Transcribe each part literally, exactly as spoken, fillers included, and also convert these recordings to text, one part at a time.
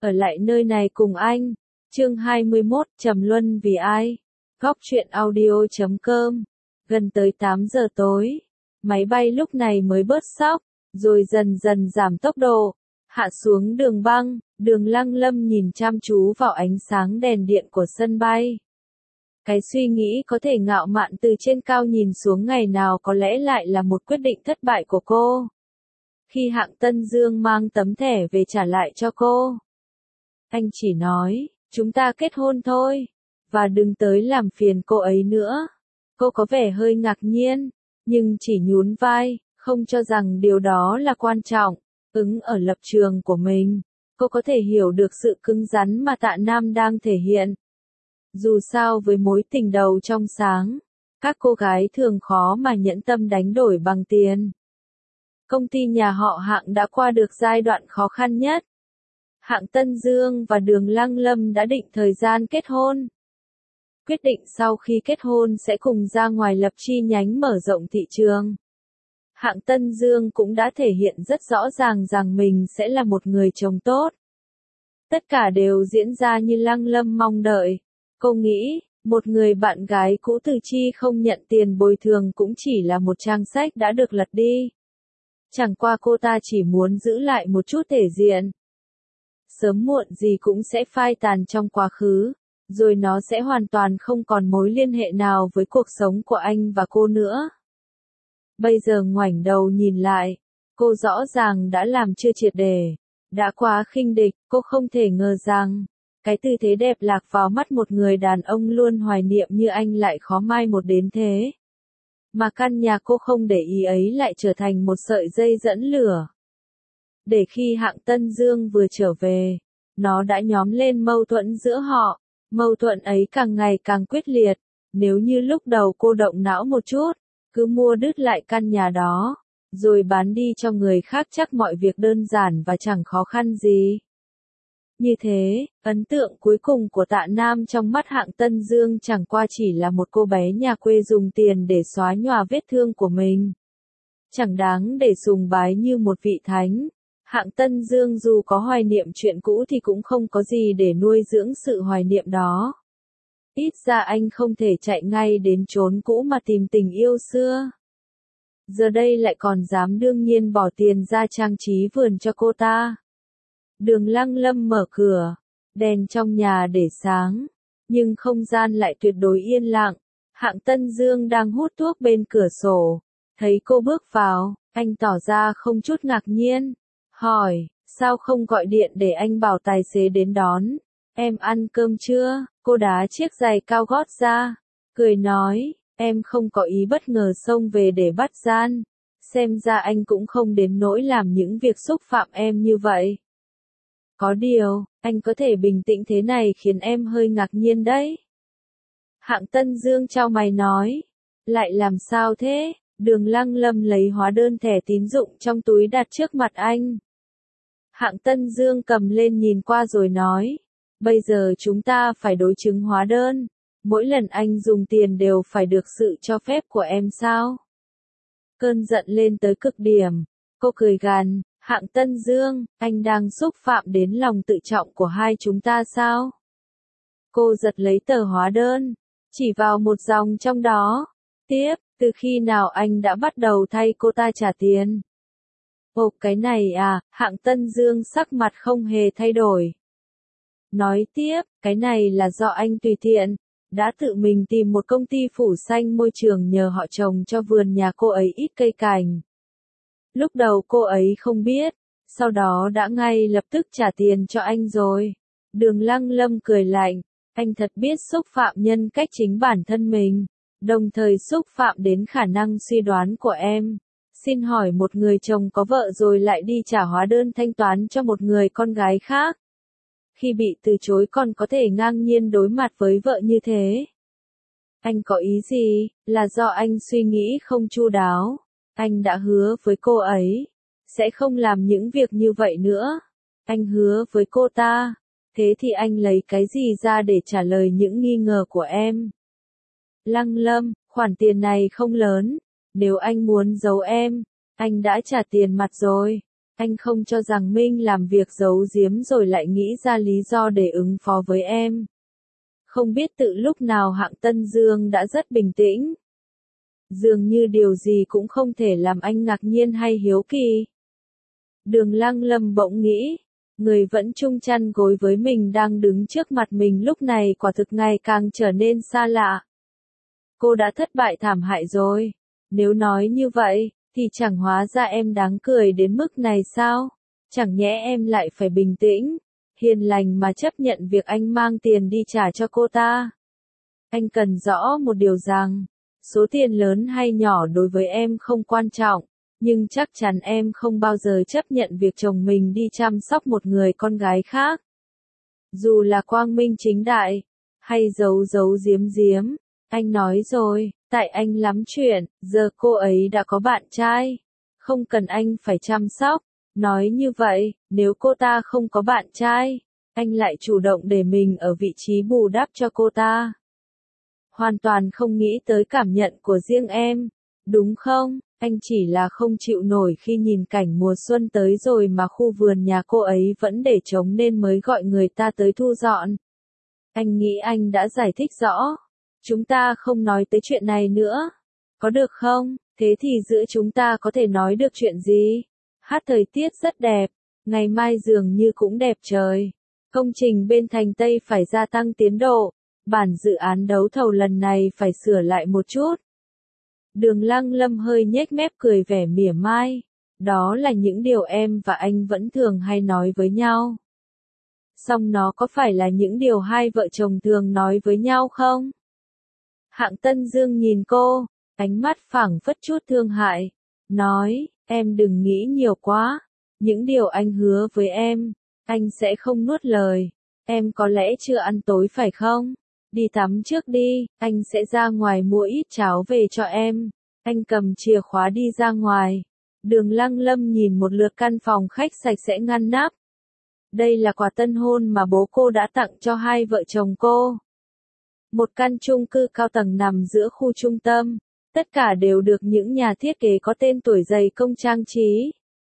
ở lại nơi này cùng anh. Chương hai mươi mốt, Trầm Luân vì ai? Góc truyện audio chấm com. Gần tới tám giờ tối, máy bay lúc này mới bớt sóc, rồi dần dần giảm tốc độ, hạ xuống đường băng. Đường Lăng Lâm nhìn chăm chú vào ánh sáng đèn điện của sân bay. Cái suy nghĩ có thể ngạo mạn từ trên cao nhìn xuống ngày nào có lẽ lại là một quyết định thất bại của cô. Khi Hạng Tân Dương mang tấm thẻ về trả lại cho cô, anh chỉ nói, chúng ta kết hôn thôi, và đừng tới làm phiền cô ấy nữa. Cô có vẻ hơi ngạc nhiên, nhưng chỉ nhún vai, không cho rằng điều đó là quan trọng. Ứng ở lập trường của mình, cô có thể hiểu được sự cứng rắn mà Tạ Nam đang thể hiện. Dù sao với mối tình đầu trong sáng, các cô gái thường khó mà nhẫn tâm đánh đổi bằng tiền. Công ty nhà họ Hạng đã qua được giai đoạn khó khăn nhất. Hạng Tân Dương và Đường Lăng Lâm đã định thời gian kết hôn. Quyết định sau khi kết hôn sẽ cùng ra ngoài lập chi nhánh mở rộng thị trường. Hạng Tân Dương cũng đã thể hiện rất rõ ràng rằng mình sẽ là một người chồng tốt. Tất cả đều diễn ra như Lăng Lâm mong đợi. Cô nghĩ, một người bạn gái cũ từ chi không nhận tiền bồi thường cũng chỉ là một trang sách đã được lật đi. Chẳng qua cô ta chỉ muốn giữ lại một chút thể diện. Sớm muộn gì cũng sẽ phai tàn trong quá khứ, rồi nó sẽ hoàn toàn không còn mối liên hệ nào với cuộc sống của anh và cô nữa. Bây giờ ngoảnh đầu nhìn lại, cô rõ ràng đã làm chưa triệt để, đã quá khinh địch. Cô không thể ngờ rằng, cái tư thế đẹp lạc vào mắt một người đàn ông luôn hoài niệm như anh lại khó mai một đến thế. Mà căn nhà cô không để ý ấy lại trở thành một sợi dây dẫn lửa. Để khi Hạng Tân Dương vừa trở về, nó đã nhóm lên mâu thuẫn giữa họ. Mâu thuẫn ấy càng ngày càng quyết liệt. Nếu như lúc đầu cô động não một chút, cứ mua đứt lại căn nhà đó, rồi bán đi cho người khác chắc mọi việc đơn giản và chẳng khó khăn gì. Như thế, ấn tượng cuối cùng của Tạ Nam trong mắt Hạng Tân Dương chẳng qua chỉ là một cô bé nhà quê dùng tiền để xóa nhòa vết thương của mình. Chẳng đáng để sùng bái như một vị thánh. Hạng Tân Dương dù có hoài niệm chuyện cũ thì cũng không có gì để nuôi dưỡng sự hoài niệm đó. Ít ra anh không thể chạy ngay đến chốn cũ mà tìm tình yêu xưa. Giờ đây lại còn dám đương nhiên bỏ tiền ra trang trí vườn cho cô ta. Đường Lăng Lâm mở cửa, đèn trong nhà để sáng, nhưng không gian lại tuyệt đối yên lặng. Hạng Tân Dương đang hút thuốc bên cửa sổ, thấy cô bước vào, anh tỏ ra không chút ngạc nhiên, hỏi, sao không gọi điện để anh bảo tài xế đến đón? Em ăn cơm chưa? Cô đá chiếc giày cao gót ra, cười nói, em không có ý bất ngờ xông về để bắt gian. Xem ra anh cũng không đến nỗi làm những việc xúc phạm em như vậy. Có điều, anh có thể bình tĩnh thế này khiến em hơi ngạc nhiên đấy. Hạng Tân Dương chau mày nói, lại làm sao thế? Đường Lăng Lâm lấy hóa đơn thẻ tín dụng trong túi đặt trước mặt anh. Hạng Tân Dương cầm lên nhìn qua rồi nói, bây giờ chúng ta phải đối chứng hóa đơn. Mỗi lần anh dùng tiền đều phải được sự cho phép của em sao? Cơn giận lên tới cực điểm, cô cười gằn, Hạng Tân Dương, anh đang xúc phạm đến lòng tự trọng của hai chúng ta sao? Cô giật lấy tờ hóa đơn, chỉ vào một dòng trong đó. Tiếp, từ khi nào anh đã bắt đầu thay cô ta trả tiền? Ồ, cái này à, Hạng Tân Dương sắc mặt không hề thay đổi. Nói tiếp, cái này là do anh tùy tiện, đã tự mình tìm một công ty phủ xanh môi trường nhờ họ trồng cho vườn nhà cô ấy ít cây cảnh. Lúc đầu cô ấy không biết, sau đó đã ngay lập tức trả tiền cho anh rồi. Đường Lăng Lâm cười lạnh, anh thật biết xúc phạm nhân cách chính bản thân mình, đồng thời xúc phạm đến khả năng suy đoán của em. Xin hỏi một người chồng có vợ rồi lại đi trả hóa đơn thanh toán cho một người con gái khác. Khi bị từ chối còn có thể ngang nhiên đối mặt với vợ như thế. Anh có ý gì? Là do anh suy nghĩ không chu đáo. Anh đã hứa với cô ấy, sẽ không làm những việc như vậy nữa. Anh hứa với cô ta, thế thì anh lấy cái gì ra để trả lời những nghi ngờ của em? Lăng Lâm, khoản tiền này không lớn, nếu anh muốn giấu em, anh đã trả tiền mặt rồi. Anh không cho rằng Minh làm việc giấu giếm rồi lại nghĩ ra lý do để ứng phó với em. Không biết từ lúc nào Hạng Tân Dương đã rất bình tĩnh. Dường như điều gì cũng không thể làm anh ngạc nhiên hay hiếu kỳ. Đường Lăng Lâm bỗng nghĩ, người vẫn chung chăn gối với mình đang đứng trước mặt mình lúc này quả thực ngày càng trở nên xa lạ. Cô đã thất bại thảm hại rồi. Nếu nói như vậy, thì chẳng hóa ra em đáng cười đến mức này sao? Chẳng nhẽ em lại phải bình tĩnh, hiền lành mà chấp nhận việc anh mang tiền đi trả cho cô ta. Anh cần rõ một điều rằng, số tiền lớn hay nhỏ đối với em không quan trọng, nhưng chắc chắn em không bao giờ chấp nhận việc chồng mình đi chăm sóc một người con gái khác. Dù là quang minh chính đại, hay giấu giấu giếm giếm, anh nói rồi, tại anh lắm chuyện, giờ cô ấy đã có bạn trai, không cần anh phải chăm sóc. Nói như vậy, nếu cô ta không có bạn trai, anh lại chủ động để mình ở vị trí bù đắp cho cô ta. Hoàn toàn không nghĩ tới cảm nhận của riêng em, đúng không? Anh chỉ là không chịu nổi khi nhìn cảnh mùa xuân tới rồi mà khu vườn nhà cô ấy vẫn để trống nên mới gọi người ta tới thu dọn. Anh nghĩ anh đã giải thích rõ. Chúng ta không nói tới chuyện này nữa. Có được không? Thế thì giữa chúng ta có thể nói được chuyện gì? Hát thời tiết rất đẹp. Ngày mai dường như cũng đẹp trời. Công trình bên Thành Tây phải gia tăng tiến độ. Bản dự án đấu thầu lần này phải sửa lại một chút. Đường Lăng Lâm hơi nhếch mép cười vẻ mỉa mai. Đó là những điều em và anh vẫn thường hay nói với nhau. Song nó có phải là những điều hai vợ chồng thường nói với nhau không? Hạng Tân Dương nhìn cô, ánh mắt phảng phất chút thương hại. Nói, em đừng nghĩ nhiều quá. Những điều anh hứa với em, anh sẽ không nuốt lời. Em có lẽ chưa ăn tối phải không? Đi tắm trước đi, anh sẽ ra ngoài mua ít cháo về cho em. Anh cầm chìa khóa đi ra ngoài. Đường Lăng Lâm nhìn một lượt căn phòng khách sạch sẽ ngăn nắp. Đây là quà tân hôn mà bố cô đã tặng cho hai vợ chồng cô. Một căn chung cư cao tầng nằm giữa khu trung tâm. Tất cả đều được những nhà thiết kế có tên tuổi dày công trang trí.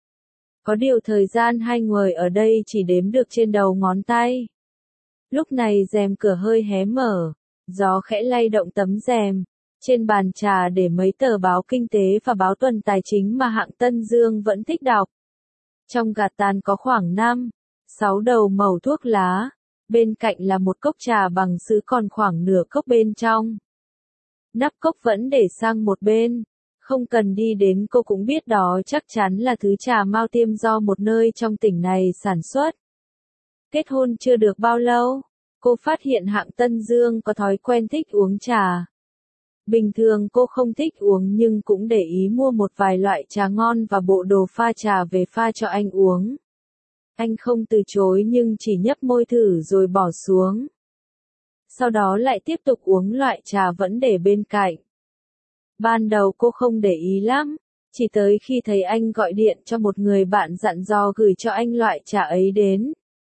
Có điều thời gian hai người ở đây chỉ đếm được trên đầu ngón tay. Lúc này rèm cửa hơi hé mở, gió khẽ lay động tấm rèm. Trên bàn trà để mấy tờ báo kinh tế và báo tuần tài chính mà Hạng Tân Dương vẫn thích đọc. Trong gạt tàn có khoảng năm, sáu đầu mẩu thuốc lá. Bên cạnh là một cốc trà bằng sứ còn khoảng nửa cốc bên trong. Nắp cốc vẫn để sang một bên. Không cần đi đến cô cũng biết đó chắc chắn là thứ trà Mao Tiêm do một nơi trong tỉnh này sản xuất. Kết hôn chưa được bao lâu, cô phát hiện Hạng Tân Dương có thói quen thích uống trà. Bình thường cô không thích uống nhưng cũng để ý mua một vài loại trà ngon và bộ đồ pha trà về pha cho anh uống. Anh không từ chối nhưng chỉ nhấp môi thử rồi bỏ xuống. Sau đó lại tiếp tục uống loại trà vẫn để bên cạnh. Ban đầu cô không để ý lắm, chỉ tới khi thấy anh gọi điện cho một người bạn dặn dò gửi cho anh loại trà ấy đến.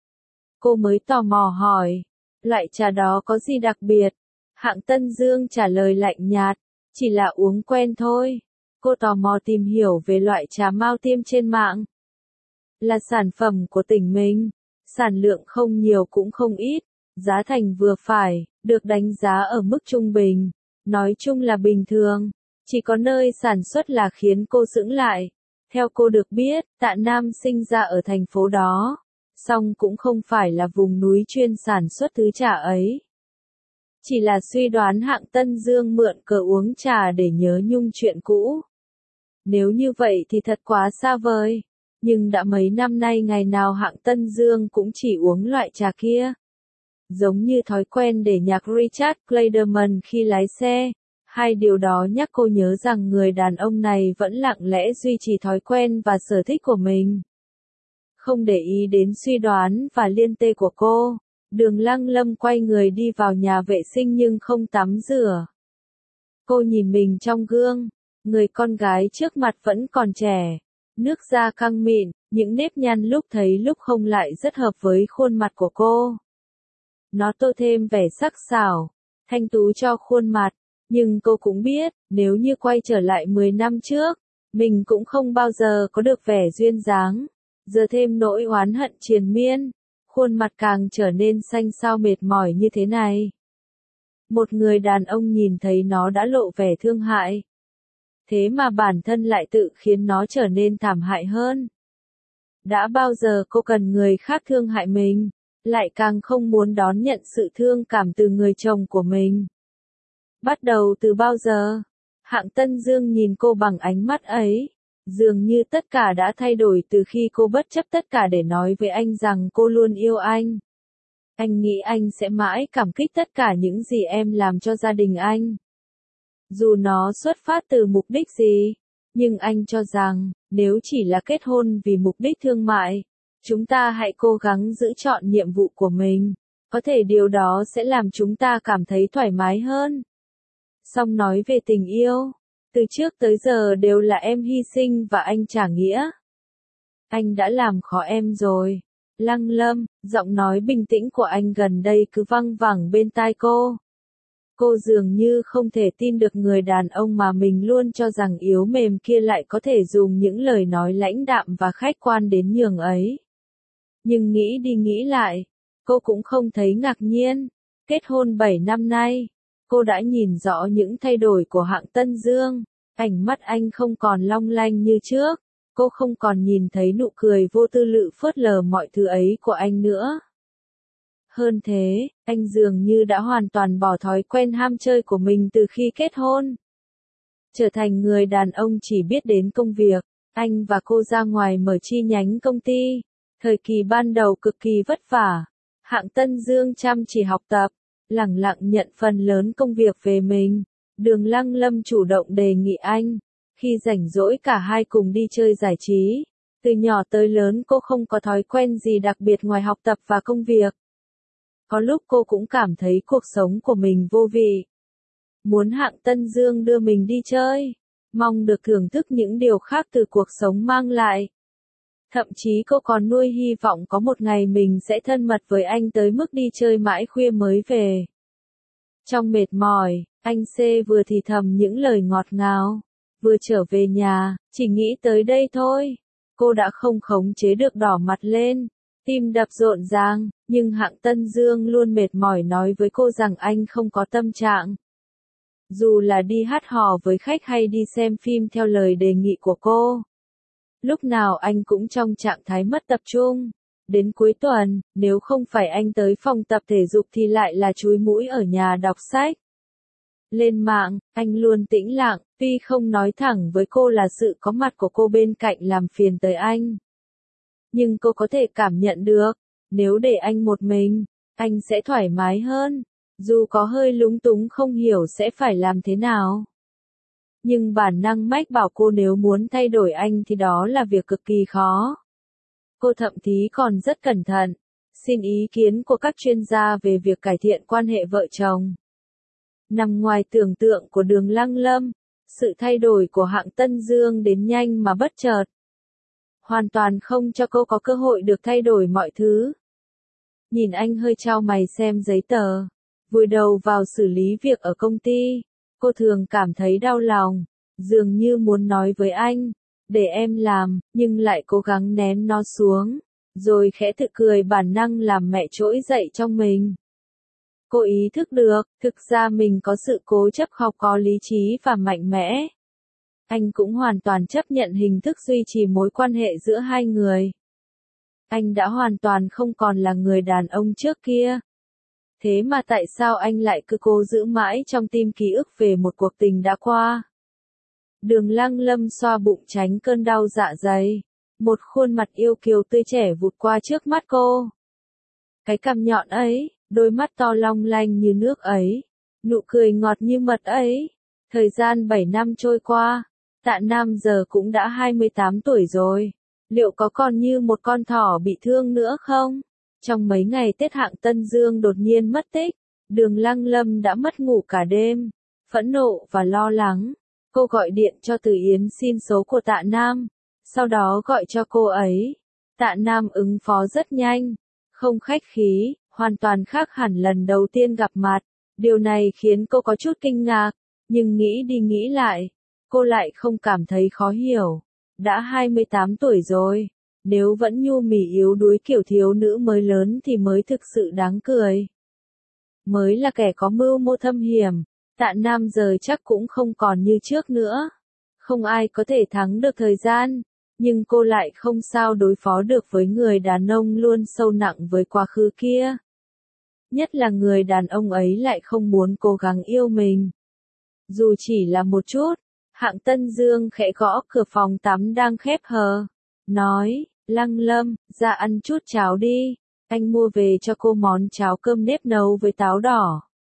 Cô mới tò mò hỏi, loại trà đó có gì đặc biệt? Hạng Tân Dương trả lời lạnh nhạt, chỉ là uống quen thôi. Cô tò mò tìm hiểu về loại trà Mao Tiêm trên mạng. Là sản phẩm của tỉnh mình, sản lượng không nhiều cũng không ít, giá thành vừa phải, được đánh giá ở mức trung bình. Nói chung là bình thường, chỉ có nơi sản xuất là khiến cô sững lại. Theo cô được biết, Tạ Nam sinh ra ở thành phố đó, song cũng không phải là vùng núi chuyên sản xuất thứ trà ấy. Chỉ là suy đoán Hạng Tân Dương mượn cớ uống trà để nhớ nhung chuyện cũ. Nếu như vậy thì thật quá xa vời. Nhưng đã mấy năm nay ngày nào Hạng Tân Dương cũng chỉ uống loại trà kia. Giống như thói quen để nhạc Richard Clayderman khi lái xe. Hai điều đó nhắc cô nhớ rằng người đàn ông này vẫn lặng lẽ duy trì thói quen và sở thích của mình. Không để ý đến suy đoán và liên tê của cô, Đường Lăng Lâm quay người đi vào nhà vệ sinh nhưng không tắm rửa. Cô nhìn mình trong gương, người con gái trước mặt vẫn còn trẻ. Nước da căng mịn, những nếp nhăn lúc thấy lúc không lại rất hợp với khuôn mặt của cô. Nó tô thêm vẻ sắc sảo, thanh tú cho khuôn mặt, nhưng cô cũng biết, nếu như quay trở lại mười năm trước, mình cũng không bao giờ có được vẻ duyên dáng. giờ thêm nỗi oán hận triền miên, khuôn mặt càng trở nên xanh xao mệt mỏi như thế này. Một người đàn ông nhìn thấy nó đã lộ vẻ thương hại. Thế mà bản thân lại tự khiến nó trở nên thảm hại hơn. Đã bao giờ cô cần người khác thương hại mình, lại càng không muốn đón nhận sự thương cảm từ người chồng của mình. Bắt đầu từ bao giờ? Hạng Tân Dương nhìn cô bằng ánh mắt ấy. Dường như tất cả đã thay đổi từ khi cô bất chấp tất cả để nói với anh rằng cô luôn yêu anh. Anh nghĩ anh sẽ mãi cảm kích tất cả những gì em làm cho gia đình anh. Dù nó xuất phát từ mục đích gì, nhưng anh cho rằng, nếu chỉ là kết hôn vì mục đích thương mại, chúng ta hãy cố gắng giữ chọn nhiệm vụ của mình. Có thể điều đó sẽ làm chúng ta cảm thấy thoải mái hơn. Song nói về tình yêu, từ trước tới giờ đều là em hy sinh và anh trả nghĩa. Anh đã làm khó em rồi. Lăng Lâm, giọng nói bình tĩnh của anh gần đây cứ văng vẳng bên tai cô. Cô dường như không thể tin được người đàn ông mà mình luôn cho rằng yếu mềm kia lại có thể dùng những lời nói lãnh đạm và khách quan đến nhường ấy. Nhưng nghĩ đi nghĩ lại, cô cũng không thấy ngạc nhiên. Kết hôn bảy năm nay, cô đã nhìn rõ những thay đổi của Hạng Tân Dương. Ánh mắt anh không còn long lanh như trước. Cô không còn nhìn thấy nụ cười vô tư lự phớt lờ mọi thứ ấy của anh nữa. Hơn thế, anh dường như đã hoàn toàn bỏ thói quen ham chơi của mình từ khi kết hôn. Trở thành người đàn ông chỉ biết đến công việc, anh và cô ra ngoài mở chi nhánh công ty. Thời kỳ ban đầu cực kỳ vất vả. Hạng Tân Dương chăm chỉ học tập, lẳng lặng nhận phần lớn công việc về mình. Đường Lăng Lâm chủ động đề nghị anh. Khi rảnh rỗi cả hai cùng đi chơi giải trí. Từ nhỏ tới lớn cô không có thói quen gì đặc biệt ngoài học tập và công việc. Có lúc cô cũng cảm thấy cuộc sống của mình vô vị. Muốn Hạng Tân Dương đưa mình đi chơi. Mong được thưởng thức những điều khác từ cuộc sống mang lại. Thậm chí cô còn nuôi hy vọng có một ngày mình sẽ thân mật với anh tới mức đi chơi mãi khuya mới về. Trong mệt mỏi, anh C vừa thì thầm những lời ngọt ngào. Vừa trở về nhà, chỉ nghĩ tới đây thôi. Cô đã không khống chế được đỏ mặt lên. Tim đập rộn ràng, nhưng Hạng Tân Dương luôn mệt mỏi nói với cô rằng anh không có tâm trạng. Dù là đi hát hò với khách hay đi xem phim theo lời đề nghị của cô. Lúc nào anh cũng trong trạng thái mất tập trung. Đến cuối tuần, nếu không phải anh tới phòng tập thể dục thì lại là chúi mũi ở nhà đọc sách. Lên mạng, anh luôn tĩnh lặng, tuy không nói thẳng với cô là sự có mặt của cô bên cạnh làm phiền tới anh. Nhưng cô có thể cảm nhận được, nếu để anh một mình, anh sẽ thoải mái hơn, dù có hơi lúng túng không hiểu sẽ phải làm thế nào. Nhưng bản năng mách bảo cô nếu muốn thay đổi anh thì đó là việc cực kỳ khó. Cô thậm chí còn rất cẩn thận, xin ý kiến của các chuyên gia về việc cải thiện quan hệ vợ chồng. Nằm ngoài tưởng tượng của Đường Lăng Lâm, sự thay đổi của Hạng Tân Dương đến nhanh mà bất chợt. Hoàn toàn không cho cô có cơ hội được thay đổi mọi thứ. Nhìn anh hơi chau mày xem giấy tờ, vùi đầu vào xử lý việc ở công ty, cô thường cảm thấy đau lòng, dường như muốn nói với anh, để em làm, nhưng lại cố gắng nén nó xuống, rồi khẽ tự cười bản năng làm mẹ trỗi dậy trong mình. Cô ý thức được, thực ra mình có sự cố chấp học có lý trí và mạnh mẽ. Anh cũng hoàn toàn chấp nhận hình thức duy trì mối quan hệ giữa hai người. Anh đã hoàn toàn không còn là người đàn ông trước kia. Thế mà tại sao anh lại cứ cố giữ mãi trong tim ký ức về một cuộc tình đã qua? Đường Lăng Lâm xoa bụng tránh cơn đau dạ dày. Một khuôn mặt yêu kiều tươi trẻ vụt qua trước mắt cô. Cái cằm nhọn ấy, đôi mắt to long lanh như nước ấy, nụ cười ngọt như mật ấy. Thời gian bảy năm trôi qua, Tạ Nam giờ cũng đã hai mươi tám tuổi rồi. Liệu có còn như một con thỏ bị thương nữa không? Trong mấy ngày Tết Hạng Tân Dương đột nhiên mất tích, Đường Lăng Lâm đã mất ngủ cả đêm, phẫn nộ và lo lắng. Cô gọi điện cho Từ Yến xin số của Tạ Nam, sau đó gọi cho cô ấy. Tạ Nam ứng phó rất nhanh, không khách khí, hoàn toàn khác hẳn lần đầu tiên gặp mặt. Điều này khiến cô có chút kinh ngạc, nhưng nghĩ đi nghĩ lại, cô lại không cảm thấy khó hiểu. Đã hai mươi tám tuổi rồi, Nếu vẫn nhu mì yếu đuối kiểu thiếu nữ mới lớn thì mới thực sự đáng cười. Mới là kẻ có mưu mô thâm hiểm, Tạ Nam giờ chắc cũng không còn như trước nữa. Không ai có thể thắng được thời gian, nhưng cô lại không sao đối phó được với người đàn ông luôn sâu nặng với quá khứ kia. Nhất là người đàn ông ấy lại không muốn cố gắng yêu mình. Dù chỉ là một chút, Hạng Tân Dương khẽ gõ cửa phòng tắm đang khép hờ. Nói, Lăng Lâm, ra ăn chút cháo đi, anh mua về cho cô món cháo cơm nếp nấu với táo đỏ.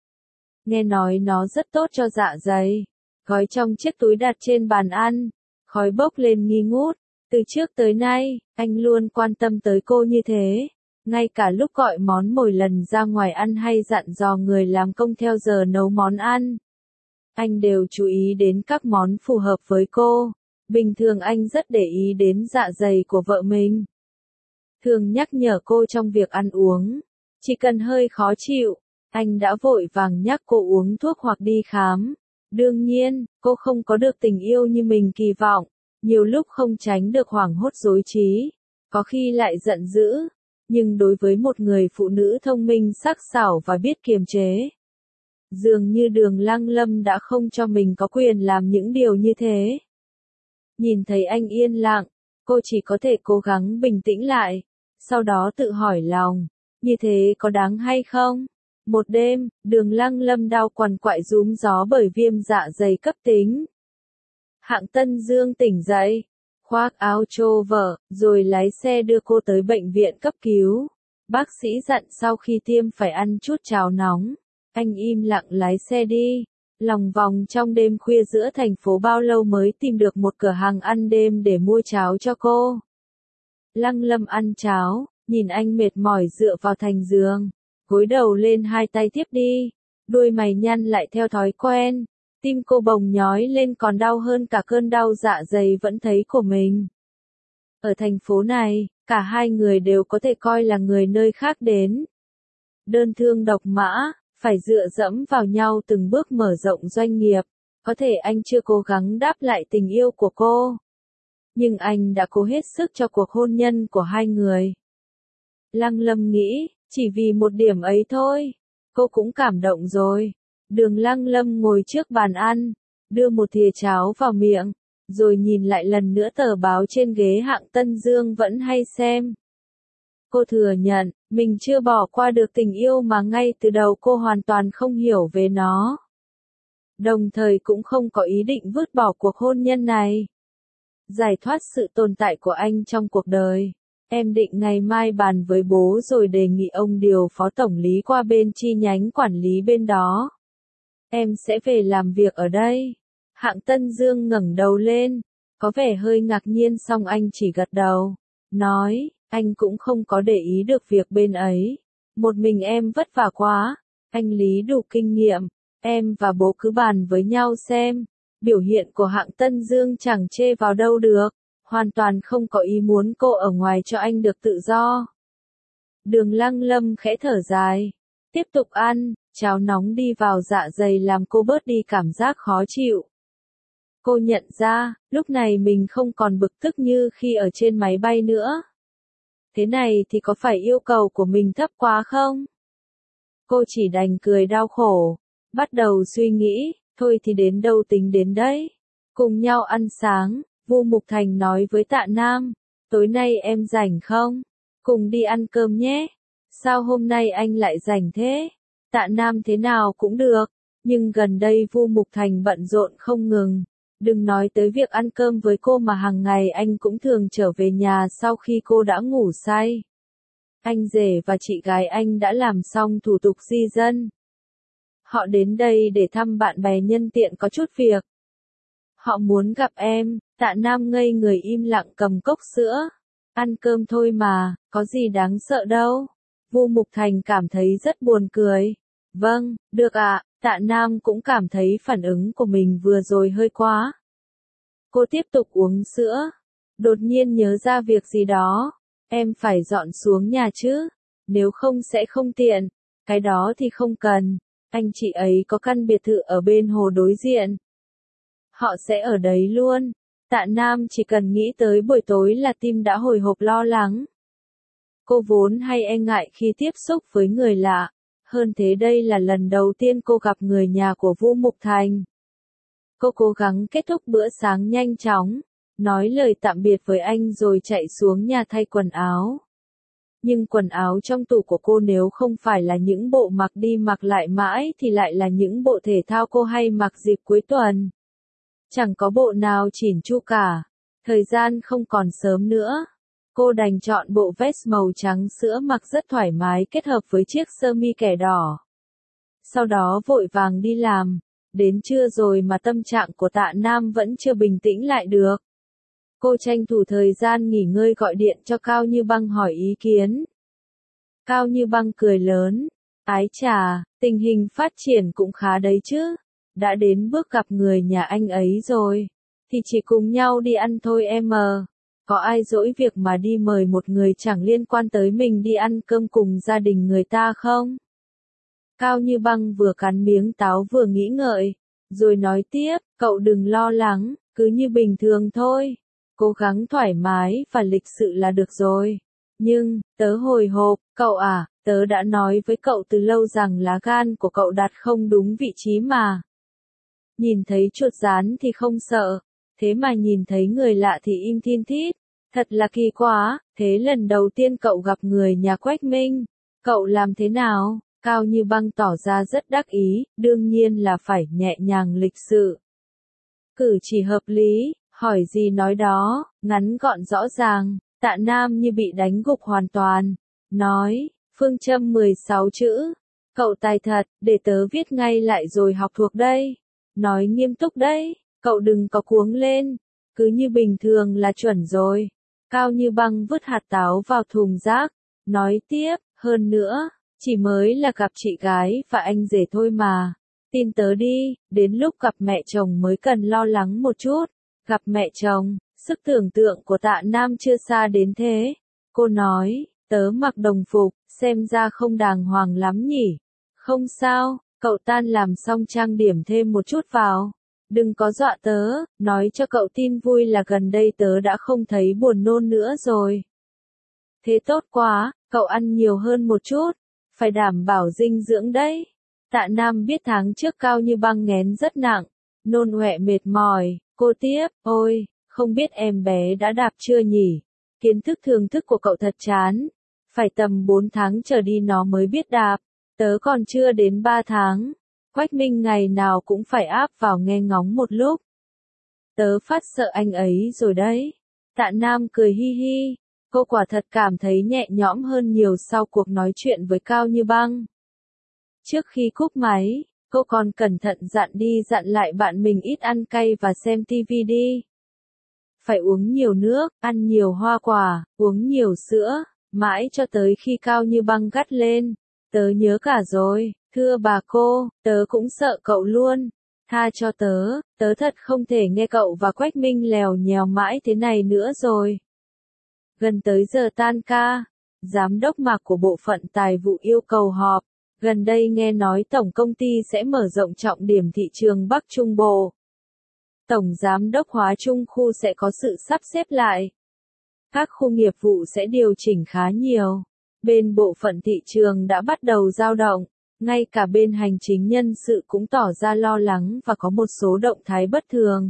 Nghe nói nó rất tốt cho dạ dày. Gói trong chiếc túi đặt trên bàn ăn, khói bốc lên nghi ngút. Từ trước tới nay, anh luôn quan tâm tới cô như thế. Ngay cả lúc gọi món mỗi lần ra ngoài ăn hay dặn dò người làm công theo giờ nấu món ăn, anh đều chú ý đến các món phù hợp với cô. Bình thường anh rất để ý đến dạ dày của vợ mình. Thường nhắc nhở cô trong việc ăn uống. Chỉ cần hơi khó chịu, anh đã vội vàng nhắc cô uống thuốc hoặc đi khám. Đương nhiên, cô không có được tình yêu như mình kỳ vọng. Nhiều lúc không tránh được hoảng hốt rối trí. Có khi lại giận dữ. Nhưng đối với một người phụ nữ thông minh sắc sảo và biết kiềm chế, dường như Đường Lăng Lâm đã không cho mình có quyền làm những điều như thế. Nhìn thấy anh yên lặng, cô chỉ có thể cố gắng bình tĩnh lại, sau đó tự hỏi lòng, như thế có đáng hay không? Một đêm, Đường Lăng Lâm đau quằn quại rúm gió bởi viêm dạ dày cấp tính. Hạng Tân Dương tỉnh dậy, khoác áo trô vợ, rồi lái xe đưa cô tới bệnh viện cấp cứu. Bác sĩ dặn sau khi tiêm phải ăn chút cháo nóng. Anh im lặng lái xe đi, lòng vòng trong đêm khuya giữa thành phố bao lâu mới tìm được một cửa hàng ăn đêm để mua cháo cho cô. Lăng Lâm ăn cháo, nhìn anh mệt mỏi dựa vào thành giường, gối đầu lên hai tay tiếp đi, đuôi mày nhăn lại theo thói quen. Tim cô bồng nhói lên còn đau hơn cả cơn đau dạ dày vẫn thấy của mình. Ở thành phố này, cả hai người đều có thể coi là người nơi khác đến. Đơn thương độc mã, phải dựa dẫm vào nhau từng bước mở rộng doanh nghiệp. Có thể anh chưa cố gắng đáp lại tình yêu của cô, nhưng anh đã cố hết sức cho cuộc hôn nhân của hai người. Lăng Lâm nghĩ, chỉ vì một điểm ấy thôi, cô cũng cảm động rồi. Đường Lăng Lâm ngồi trước bàn ăn, đưa một thìa cháo vào miệng, rồi nhìn lại lần nữa tờ báo trên ghế Hạng Tân Dương vẫn hay xem. Cô thừa nhận, mình chưa bỏ qua được tình yêu mà ngay từ đầu cô hoàn toàn không hiểu về nó. Đồng thời cũng không có ý định vứt bỏ cuộc hôn nhân này. Giải thoát sự tồn tại của anh trong cuộc đời. Em định ngày mai bàn với bố rồi đề nghị ông điều phó tổng lý qua bên chi nhánh quản lý bên đó. Em sẽ về làm việc ở đây. Hạng Tân Dương ngẩng đầu lên, có vẻ hơi ngạc nhiên song anh chỉ gật đầu. Nói, anh cũng không có để ý được việc bên ấy. Một mình em vất vả quá. Anh Lý đủ kinh nghiệm. Em và bố cứ bàn với nhau xem. Biểu hiện của Hạng Tân Dương chẳng chê vào đâu được. Hoàn toàn không có ý muốn cô ở ngoài cho anh được tự do. Đường Lăng Lâm khẽ thở dài. Tiếp tục ăn, cháo nóng đi vào dạ dày làm cô bớt đi cảm giác khó chịu. Cô nhận ra, lúc này mình không còn bực tức như khi ở trên máy bay nữa. Thế này thì có phải yêu cầu của mình thấp quá không? Cô chỉ đành cười đau khổ. Bắt đầu suy nghĩ, thôi thì đến đâu tính đến đấy. Cùng nhau ăn sáng, Vu Mục Thành nói với Tạ Nam. Tối nay em rảnh không? Cùng đi ăn cơm nhé. Sao hôm nay anh lại rảnh thế? Tạ Nam thế nào cũng được. Nhưng gần đây Vu Mục Thành bận rộn không ngừng. Đừng nói tới việc ăn cơm với cô mà hàng ngày anh cũng thường trở về nhà sau khi cô đã ngủ say. Anh rể và chị gái anh đã làm xong thủ tục di dân. Họ đến đây để thăm bạn bè nhân tiện có chút việc. Họ muốn gặp em. Tạ Nam ngây người im lặng cầm cốc sữa. Ăn cơm thôi mà, có gì đáng sợ đâu. Vu Mục Thành cảm thấy rất buồn cười. Vâng, được ạ. Tạ Nam cũng cảm thấy phản ứng của mình vừa rồi hơi quá. Cô tiếp tục uống sữa. Đột nhiên nhớ ra việc gì đó. Em phải dọn xuống nhà chứ. Nếu không sẽ không tiện. Cái đó thì không cần. Anh chị ấy có căn biệt thự ở bên hồ đối diện. Họ sẽ ở đấy luôn. Tạ Nam chỉ cần nghĩ tới buổi tối là tim đã hồi hộp lo lắng. Cô vốn hay e ngại khi tiếp xúc với người lạ, hơn thế đây là lần đầu tiên cô gặp người nhà của Vũ Mục Thành. Cô cố gắng kết thúc bữa sáng nhanh chóng, nói lời tạm biệt với anh rồi chạy xuống nhà thay quần áo. Nhưng quần áo trong tủ của cô nếu không phải là những bộ mặc đi mặc lại mãi thì lại là những bộ thể thao cô hay mặc dịp cuối tuần. Chẳng có bộ nào chỉn chu cả. Thời gian không còn sớm nữa. Cô đành chọn bộ vest màu trắng sữa mặc rất thoải mái kết hợp với chiếc sơ mi kẻ đỏ. Sau đó vội vàng đi làm. Đến trưa rồi mà tâm trạng của Tạ Nam vẫn chưa bình tĩnh lại được. Cô tranh thủ thời gian nghỉ ngơi gọi điện cho Cao Như Băng hỏi ý kiến. Cao Như Băng cười lớn. Ái chà, tình hình phát triển cũng khá đấy chứ. Đã đến bước gặp người nhà anh ấy rồi. Thì chỉ cùng nhau đi ăn thôi em mờ. Có ai dỗi việc mà đi mời một người chẳng liên quan tới mình đi ăn cơm cùng gia đình người ta không? Cao Như Băng vừa cắn miếng táo vừa nghĩ ngợi. Rồi nói tiếp, cậu đừng lo lắng, cứ như bình thường thôi. Cố gắng thoải mái và lịch sự là được rồi. Nhưng, tớ hồi hộp, cậu à, tớ đã nói với cậu từ lâu rằng lá gan của cậu đặt không đúng vị trí mà. Nhìn thấy chuột rán thì không sợ, thế mà nhìn thấy người lạ thì im thin thít. Thật là kỳ quá, thế lần đầu tiên cậu gặp người nhà Quách Minh, cậu làm thế nào? Cao Như Băng tỏ ra rất đắc ý, đương nhiên là phải nhẹ nhàng lịch sự. Cử chỉ hợp lý, hỏi gì nói đó, ngắn gọn rõ ràng. Tạ Nam như bị đánh gục hoàn toàn. Nói, phương châm mười sáu chữ. Cậu tài thật, để tớ viết ngay lại rồi học thuộc đây. Nói nghiêm túc đấy, cậu đừng có cuống lên. Cứ như bình thường là chuẩn rồi. Cao Như Băng vứt hạt táo vào thùng rác. Nói tiếp, hơn nữa, chỉ mới là gặp chị gái và anh rể thôi mà. Tin tớ đi, đến lúc gặp mẹ chồng mới cần lo lắng một chút. Gặp mẹ chồng, sức tưởng tượng của Tạ Nam chưa xa đến thế. Cô nói, tớ mặc đồng phục, xem ra không đàng hoàng lắm nhỉ. Không sao, cậu tan làm xong trang điểm thêm một chút vào. Đừng có dọa tớ, nói cho cậu tin vui là gần đây tớ đã không thấy buồn nôn nữa rồi. Thế tốt quá, cậu ăn nhiều hơn một chút, phải đảm bảo dinh dưỡng đấy. Tạ Nam biết tháng trước Cao Như Băng nghén rất nặng, nôn ọe mệt mỏi, cô tiếp, ôi, không biết em bé đã đạp chưa nhỉ? Kiến thức thường thức của cậu thật chán, phải tầm bốn tháng trở đi nó mới biết đạp, tớ còn chưa đến ba tháng. Quách Minh ngày nào cũng phải áp vào nghe ngóng một lúc. Tớ phát sợ anh ấy rồi đấy. Tạ Nam cười hi hi, cô quả thật cảm thấy nhẹ nhõm hơn nhiều sau cuộc nói chuyện với Cao Như Băng. Trước khi cúp máy, cô còn cẩn thận dặn đi dặn lại bạn mình ít ăn cay và xem tivi đi. Phải uống nhiều nước, ăn nhiều hoa quả, uống nhiều sữa, mãi cho tới khi Cao Như Băng gắt lên. Tớ nhớ cả rồi, thưa bà cô, tớ cũng sợ cậu luôn. Tha cho tớ, tớ thật không thể nghe cậu và Quách Minh lèo nhèo mãi thế này nữa rồi. Gần tới giờ tan ca, giám đốc Mạc của bộ phận tài vụ yêu cầu họp. Gần đây nghe nói tổng công ty sẽ mở rộng trọng điểm thị trường Bắc Trung Bộ. Tổng giám đốc Hóa Trung khu sẽ có sự sắp xếp lại. Các khu nghiệp vụ sẽ điều chỉnh khá nhiều. Bên bộ phận thị trường đã bắt đầu dao động. Ngay cả bên hành chính nhân sự cũng tỏ ra lo lắng và có một số động thái bất thường.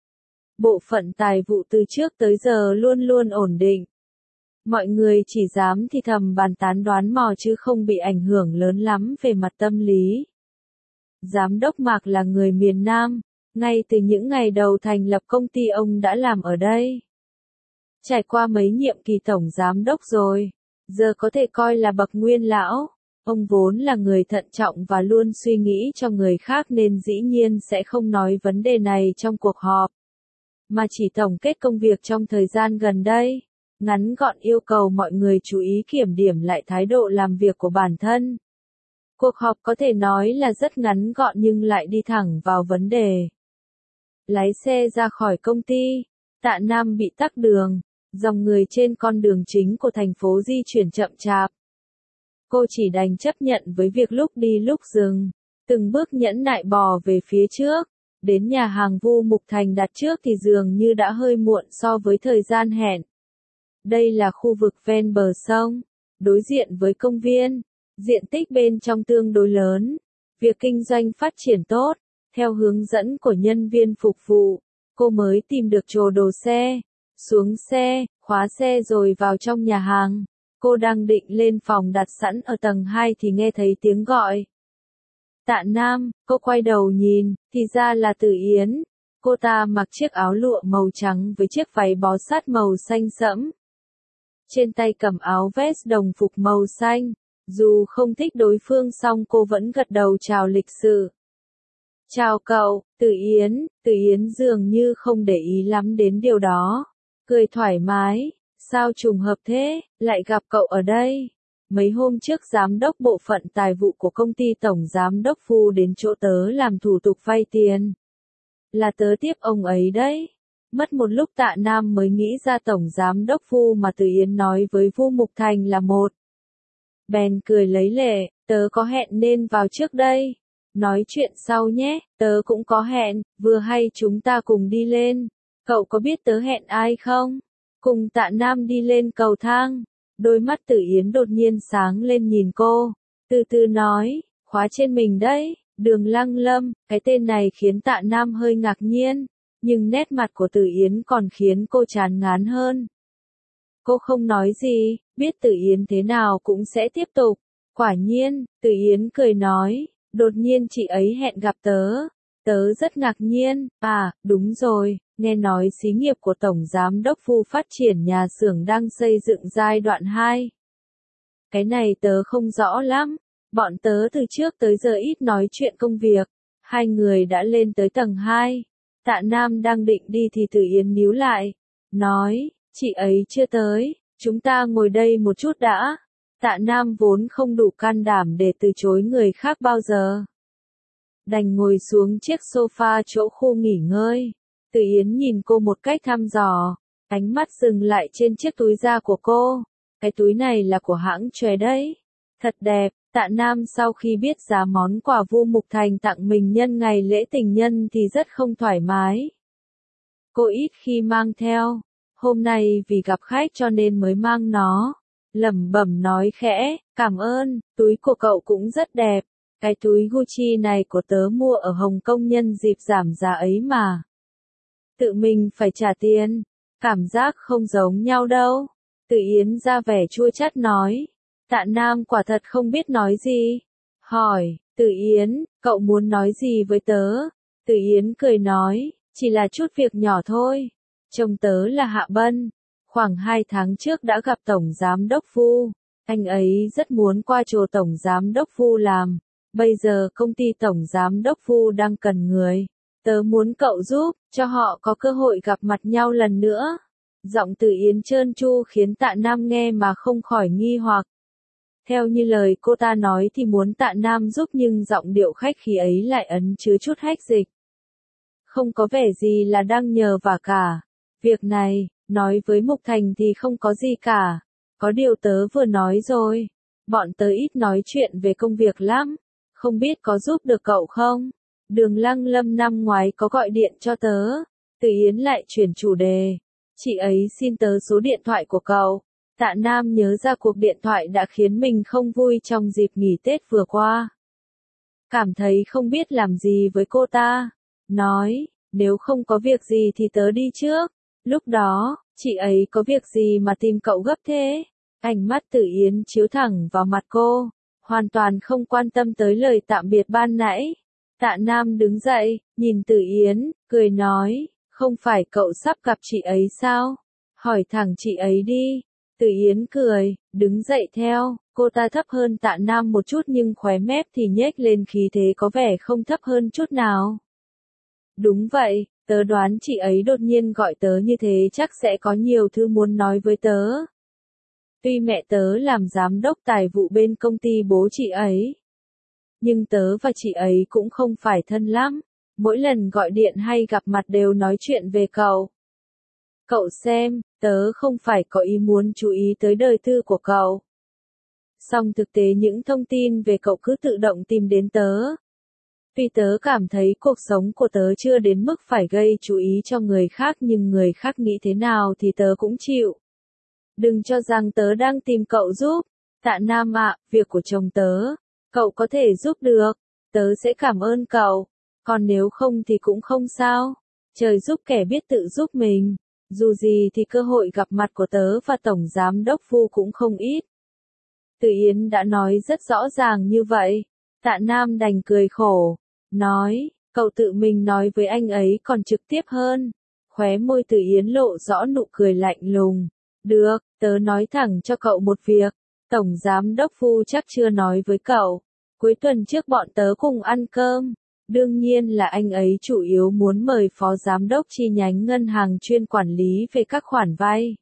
Bộ phận tài vụ từ trước tới giờ luôn luôn ổn định. Mọi người chỉ dám thì thầm bàn tán đoán mò chứ không bị ảnh hưởng lớn lắm về mặt tâm lý. Giám đốc Mạc là người miền Nam, ngay từ những ngày đầu thành lập công ty ông đã làm ở đây. Trải qua mấy nhiệm kỳ tổng giám đốc rồi, giờ có thể coi là bậc nguyên lão. Ông vốn là người thận trọng và luôn suy nghĩ cho người khác nên dĩ nhiên sẽ không nói vấn đề này trong cuộc họp, mà chỉ tổng kết công việc trong thời gian gần đây. Ngắn gọn yêu cầu mọi người chú ý kiểm điểm lại thái độ làm việc của bản thân. Cuộc họp có thể nói là rất ngắn gọn nhưng lại đi thẳng vào vấn đề. Lái xe ra khỏi công ty, Tạ Nam bị tắc đường, dòng người trên con đường chính của thành phố di chuyển chậm chạp. Cô chỉ đành chấp nhận với việc lúc đi lúc dừng, từng bước nhẫn nại bò về phía trước. Đến nhà hàng Vu Mục Thành đặt trước thì dường như đã hơi muộn so với thời gian hẹn. Đây là khu vực ven bờ sông, đối diện với công viên, diện tích bên trong tương đối lớn, việc kinh doanh phát triển tốt. Theo hướng dẫn của nhân viên phục vụ, cô mới tìm được chỗ đổ xe, xuống xe, khóa xe rồi vào trong nhà hàng. Cô đang định lên phòng đặt sẵn ở tầng hai thì nghe thấy tiếng gọi. Tạ Nam, cô quay đầu nhìn, thì ra là Tử Yến. Cô ta mặc chiếc áo lụa màu trắng với chiếc váy bó sát màu xanh sẫm. Trên tay cầm áo vest đồng phục màu xanh. Dù không thích đối phương song cô vẫn gật đầu chào lịch sự. Chào cậu, Tử Yến. Tử Yến dường như không để ý lắm đến điều đó. Cười thoải mái. Sao trùng hợp thế, lại gặp cậu ở đây? Mấy hôm trước giám đốc bộ phận tài vụ của công ty tổng giám đốc Vu đến chỗ tớ làm thủ tục vay tiền. Là tớ tiếp ông ấy đấy. Mất một lúc Tạ Nam mới nghĩ ra tổng giám đốc Vu mà Tử Yến nói với Vu Mục Thành là một. Bèn cười lấy lệ, tớ có hẹn nên vào trước đây. Nói chuyện sau nhé, tớ cũng có hẹn, vừa hay chúng ta cùng đi lên. Cậu có biết tớ hẹn ai không? Cùng Tạ Nam đi lên cầu thang. Đôi mắt Tử Yến đột nhiên sáng lên nhìn cô. Từ từ nói, khóa trên mình đấy, Đường Lăng Lâm. Cái tên này khiến Tạ Nam hơi ngạc nhiên. Nhưng nét mặt của Tử Yến còn khiến cô chán ngán hơn. Cô không nói gì, biết Tử Yến thế nào cũng sẽ tiếp tục. Quả nhiên, Tử Yến cười nói, đột nhiên chị ấy hẹn gặp tớ. Tớ rất ngạc nhiên, à, đúng rồi, nghe nói xí nghiệp của Tổng Giám đốc Vu phát triển nhà xưởng đang xây dựng giai đoạn hai. Cái này tớ không rõ lắm, bọn tớ từ trước tới giờ ít nói chuyện công việc. Hai người đã lên tới tầng hai. Tạ Nam đang định đi thì Tử Yến níu lại, nói, chị ấy chưa tới, chúng ta ngồi đây một chút đã. Tạ Nam vốn không đủ can đảm để từ chối người khác bao giờ. Đành ngồi xuống chiếc sofa chỗ khu nghỉ ngơi. Tử Yến nhìn cô một cách thăm dò, ánh mắt dừng lại trên chiếc túi da của cô. Cái túi này là của hãng Choi đấy. Thật đẹp. Tạ Nam sau khi biết giá món quà Vu Mục Thành tặng mình nhân ngày lễ tình nhân thì rất không thoải mái. Cô ít khi mang theo. Hôm nay vì gặp khách cho nên mới mang nó. Lẩm bẩm nói khẽ, cảm ơn, túi của cậu cũng rất đẹp. Cái túi Gucci này của tớ mua ở Hồng Kông nhân dịp giảm giá ấy mà. Tự mình phải trả tiền. Cảm giác không giống nhau đâu. Tử Yến ra vẻ chua chát nói. Tạ Nam quả thật không biết nói gì. Hỏi, Tử Yến, cậu muốn nói gì với tớ? Tử Yến cười nói, chỉ là chút việc nhỏ thôi. Chồng tớ là Hạ Bân. Khoảng hai tháng trước đã gặp Tổng Giám đốc Vu. Anh ấy rất muốn qua chỗ Tổng Giám đốc Vu làm. Bây giờ công ty Tổng Giám đốc Vu đang cần người. Tớ muốn cậu giúp, cho họ có cơ hội gặp mặt nhau lần nữa. Giọng Tử Yến trơn tru khiến Tạ Nam nghe mà không khỏi nghi hoặc. Theo như lời cô ta nói thì muốn Tạ Nam giúp nhưng giọng điệu khách khí ấy lại ẩn chứa chút hách dịch. Không có vẻ gì là đang nhờ vả cả. Việc này, nói với Mục Thành thì không có gì cả. Có điều tớ vừa nói rồi. Bọn tớ ít nói chuyện về công việc lắm. Không biết có giúp được cậu không? Đường Lăng Lâm năm ngoái có gọi điện cho tớ. Tử Yến lại chuyển chủ đề. Chị ấy xin tớ số điện thoại của cậu. Tạ Nam nhớ ra cuộc điện thoại đã khiến mình không vui trong dịp nghỉ Tết vừa qua. Cảm thấy không biết làm gì với cô ta. Nói, nếu không có việc gì thì tớ đi trước. Lúc đó, chị ấy có việc gì mà tìm cậu gấp thế? Ánh mắt Tử Yến chiếu thẳng vào mặt cô. Hoàn toàn không quan tâm tới lời tạm biệt ban nãy. Tạ Nam đứng dậy, nhìn Tử Yến, cười nói, không phải cậu sắp gặp chị ấy sao? Hỏi thẳng chị ấy đi. Tử Yến cười, đứng dậy theo, cô ta thấp hơn Tạ Nam một chút nhưng khóe mép thì nhếch lên khí thế có vẻ không thấp hơn chút nào. Đúng vậy, tớ đoán chị ấy đột nhiên gọi tớ như thế chắc sẽ có nhiều thứ muốn nói với tớ. Tuy mẹ tớ làm giám đốc tài vụ bên công ty bố chị ấy. Nhưng tớ và chị ấy cũng không phải thân lắm. Mỗi lần gọi điện hay gặp mặt đều nói chuyện về cậu. Cậu xem, tớ không phải có ý muốn chú ý tới đời tư của cậu. Song thực tế những thông tin về cậu cứ tự động tìm đến tớ. Tuy tớ cảm thấy cuộc sống của tớ chưa đến mức phải gây chú ý cho người khác nhưng người khác nghĩ thế nào thì tớ cũng chịu. Đừng cho rằng tớ đang tìm cậu giúp. Tạ Nam ạ, việc của chồng tớ, cậu có thể giúp được, tớ sẽ cảm ơn cậu, còn nếu không thì cũng không sao. Trời giúp kẻ biết tự giúp mình, dù gì thì cơ hội gặp mặt của tớ và Tổng Giám đốc Vu cũng không ít. Từ Yến đã nói rất rõ ràng như vậy, Tạ Nam đành cười khổ, nói, cậu tự mình nói với anh ấy còn trực tiếp hơn. Khóe môi Từ Yến lộ rõ nụ cười lạnh lùng. Được, tớ nói thẳng cho cậu một việc, Tổng Giám đốc Vu chắc chưa nói với cậu, cuối tuần trước bọn tớ cùng ăn cơm, đương nhiên là anh ấy chủ yếu muốn mời Phó Giám đốc chi nhánh ngân hàng chuyên quản lý về các khoản vay.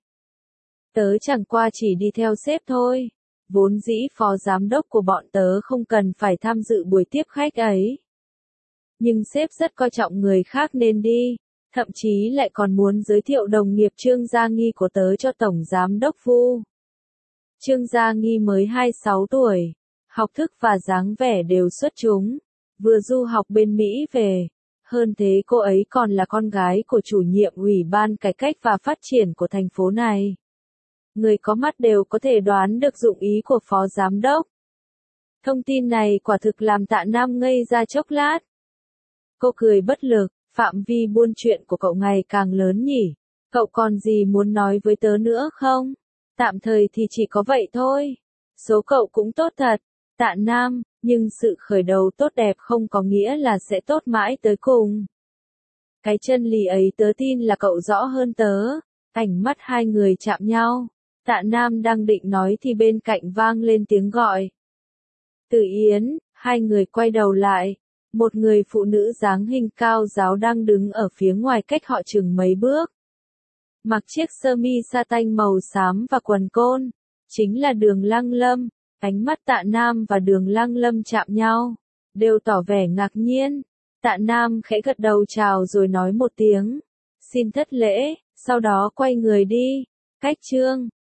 Tớ chẳng qua chỉ đi theo sếp thôi, vốn dĩ Phó Giám đốc của bọn tớ không cần phải tham dự buổi tiếp khách ấy. Nhưng sếp rất coi trọng người khác nên đi. Thậm chí lại còn muốn giới thiệu đồng nghiệp Trương Gia Nghi của tớ cho Tổng Giám đốc Vu. Trương Gia Nghi mới hai mươi sáu tuổi, học thức và dáng vẻ đều xuất chúng, vừa du học bên Mỹ về. Hơn thế cô ấy còn là con gái của chủ nhiệm Ủy ban Cải cách và Phát triển của thành phố này. Người có mắt đều có thể đoán được dụng ý của Phó Giám đốc. Thông tin này quả thực làm Tạ Nam ngây ra chốc lát. Cô cười bất lực. Phạm vi buôn chuyện của cậu ngày càng lớn nhỉ, cậu còn gì muốn nói với tớ nữa không? Tạm thời thì chỉ có vậy thôi. Số cậu cũng tốt thật, Tạ Nam, nhưng sự khởi đầu tốt đẹp không có nghĩa là sẽ tốt mãi tới cùng. Cái chân lý ấy tớ tin là cậu rõ hơn tớ. Ánh mắt hai người chạm nhau, Tạ Nam đang định nói thì bên cạnh vang lên tiếng gọi. Từ Yến, hai người quay đầu lại. Một người phụ nữ dáng hình cao ráo đang đứng ở phía ngoài cách họ chừng mấy bước. Mặc chiếc sơ mi sa tanh màu xám và quần côn, chính là Đường Lăng Lâm. Ánh mắt Tạ Nam và Đường Lăng Lâm chạm nhau, đều tỏ vẻ ngạc nhiên. Tạ Nam khẽ gật đầu chào rồi nói một tiếng, xin thất lễ, sau đó quay người đi. Cách Trương